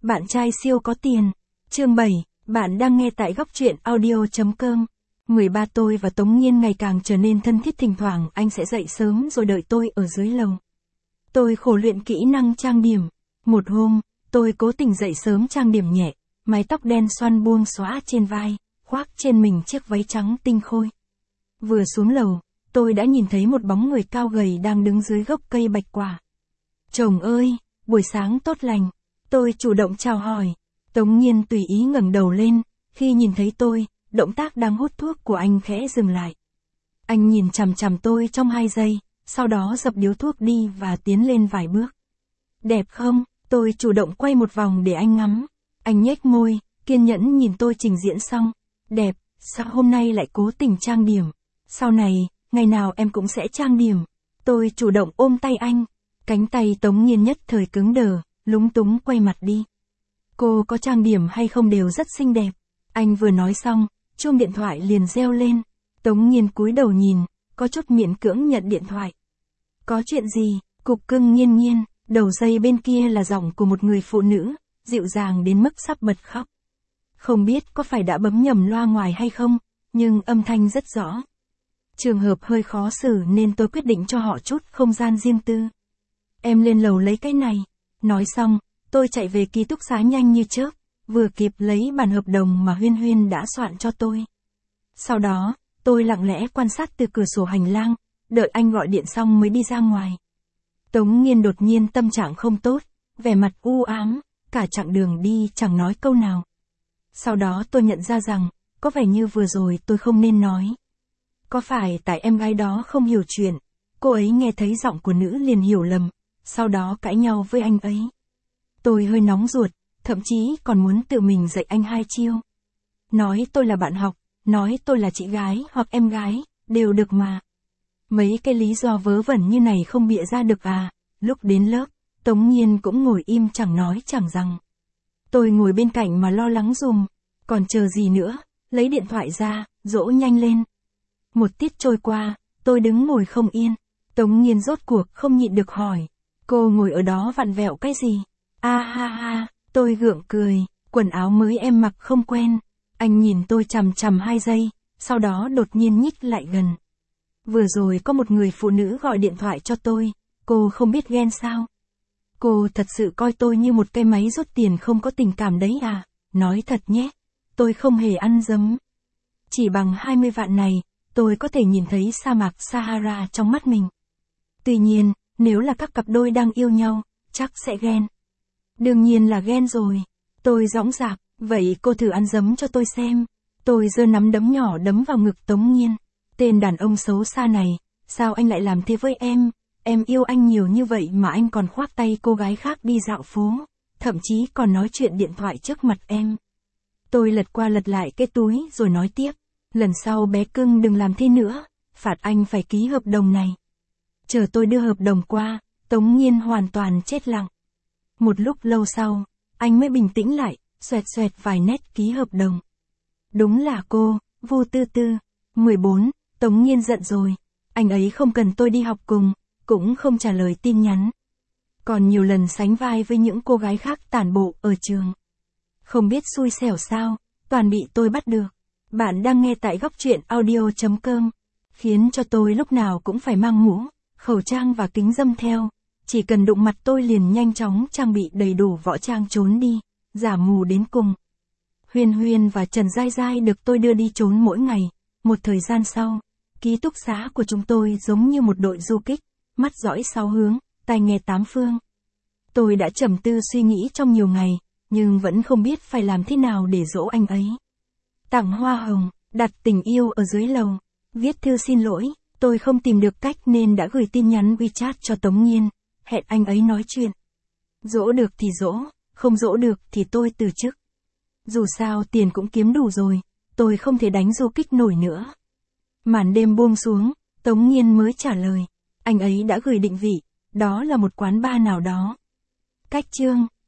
Bạn trai siêu có tiền. Chương 7, bạn đang nghe tại góc truyện audio.com. 13 tôi và Tống Nhiên ngày càng trở nên thân thiết, thỉnh thoảng anh sẽ dậy sớm rồi đợi tôi ở dưới lầu. Tôi khổ luyện kỹ năng trang điểm. Một hôm, tôi cố tình dậy sớm trang điểm nhẹ, mái tóc đen xoăn buông xõa trên vai, khoác trên mình chiếc váy trắng tinh khôi. Vừa xuống lầu, tôi đã nhìn thấy một bóng người cao gầy đang đứng dưới gốc cây bạch quả. Chồng ơi, buổi sáng tốt lành. Tôi chủ động chào hỏi. Tống Nhiên tùy ý ngẩng đầu lên, khi nhìn thấy tôi, động tác đang hút thuốc của anh khẽ dừng lại. Anh nhìn chằm chằm tôi trong 2 giây, sau đó dập điếu thuốc đi và tiến lên vài bước. Đẹp không? Tôi chủ động quay một vòng để anh ngắm. Anh nhếch môi, kiên nhẫn nhìn tôi trình diễn xong. Đẹp, sao hôm nay lại cố tình trang điểm? Sau này, ngày nào em cũng sẽ trang điểm. Tôi chủ động ôm tay anh. Cánh tay Tống Nhiên nhất thời cứng đờ, lúng túng quay mặt đi. Cô có trang điểm hay không đều rất xinh đẹp. Anh vừa nói xong, chuông điện thoại liền reo lên. Tống Nhiên cúi đầu nhìn, có chút miễn cưỡng nhận điện thoại. Có chuyện gì? Cục cưng Nhiên Nhiên. Đầu dây bên kia là giọng của một người phụ nữ, dịu dàng đến mức sắp bật khóc. Không biết có phải đã bấm nhầm loa ngoài hay không, nhưng âm thanh rất rõ. Trường hợp hơi khó xử nên tôi quyết định cho họ chút không gian riêng tư. Em lên lầu lấy cái này. Nói xong, tôi chạy về ký túc xá nhanh như chớp, vừa kịp lấy bản hợp đồng mà Huyên Huyên đã soạn cho tôi. Sau đó, tôi lặng lẽ quan sát từ cửa sổ hành lang, đợi anh gọi điện xong mới đi ra ngoài. Tống Nhiên đột nhiên tâm trạng không tốt, vẻ mặt u ám, cả chặng đường đi chẳng nói câu nào. Sau đó tôi nhận ra rằng, có vẻ như vừa rồi tôi không nên nói. Có phải tại em gái đó không hiểu chuyện, cô ấy nghe thấy giọng của nữ liền hiểu lầm, sau đó cãi nhau với anh ấy. Tôi hơi nóng ruột, thậm chí còn muốn tự mình dạy anh 2 chiêu. Nói tôi là bạn học, nói tôi là chị gái hoặc em gái, đều được mà. Mấy cái lý do vớ vẩn như này không bịa ra được à? Lúc đến lớp, Tống Nhiên cũng ngồi im chẳng nói chẳng rằng. Tôi ngồi bên cạnh mà lo lắng dùm, còn chờ gì nữa, lấy điện thoại ra, dỗ nhanh lên. Một tiết trôi qua, tôi đứng ngồi không yên. Tống Nhiên rốt cuộc không nhịn được hỏi. Cô ngồi ở đó vặn vẹo cái gì? A ha ha, tôi gượng cười, quần áo mới em mặc không quen. Anh nhìn tôi chằm chằm 2 giây, sau đó đột nhiên nhích lại gần. Vừa rồi có một người phụ nữ gọi điện thoại cho tôi, cô không biết ghen sao? Cô thật sự coi tôi như một cái máy rút tiền không có tình cảm đấy à? Nói thật nhé, tôi không hề ăn dấm. Chỉ bằng 20 vạn này, tôi có thể nhìn thấy sa mạc Sahara trong mắt mình. Tuy nhiên, nếu là các cặp đôi đang yêu nhau, chắc sẽ ghen. Đương nhiên là ghen rồi. Tôi dõng dạc, vậy cô thử ăn dấm cho tôi xem. Tôi giơ nắm đấm nhỏ đấm vào ngực Tống Nhiên. Tên đàn ông xấu xa này, sao anh lại làm thế với em? Em yêu anh nhiều như vậy mà anh còn khoác tay cô gái khác đi dạo phố, thậm chí còn nói chuyện điện thoại trước mặt em. Tôi lật qua lật lại cái túi rồi nói tiếp. Lần sau bé cưng đừng làm thế nữa, phạt anh phải ký hợp đồng này. Chờ tôi đưa hợp đồng qua, Tống Nhiên hoàn toàn chết lặng. Một lúc lâu sau, anh mới bình tĩnh lại, xoẹt xoẹt vài nét ký hợp đồng. Đúng là cô, Vu Tư Tư. 14, Tống Nhiên giận rồi. Anh ấy không cần tôi đi học cùng, cũng không trả lời tin nhắn. Còn nhiều lần sánh vai với những cô gái khác tản bộ ở trường. Không biết xui xẻo sao, toàn bị tôi bắt được. Bạn đang nghe tại góc truyện audio.com. Khiến cho tôi lúc nào cũng phải mang mũ, khẩu trang và kính râm theo. Chỉ cần đụng mặt tôi liền nhanh chóng trang bị đầy đủ võ trang trốn đi, giả mù đến cùng. Huyên Huyên và Trần Giai Giai được tôi đưa đi trốn mỗi ngày. Một thời gian sau, ký túc xá của chúng tôi giống như một đội du kích, mắt dõi 6 hướng, tai nghe 8 phương. Tôi đã trầm tư suy nghĩ trong nhiều ngày, nhưng vẫn không biết phải làm thế nào để dỗ anh ấy. Tặng hoa hồng, đặt tình yêu ở dưới lầu, viết thư xin lỗi, tôi không tìm được cách nên đã gửi tin nhắn WeChat cho Tống Nhiên, hẹn anh ấy nói chuyện. Dỗ được thì dỗ, không dỗ được thì tôi từ chức. Dù sao tiền cũng kiếm đủ rồi, tôi không thể đánh du kích nổi nữa. Màn đêm buông xuống, Tống Nhiên mới trả lời. Anh ấy đã gửi định vị, đó là một quán bar nào đó. Cách chương.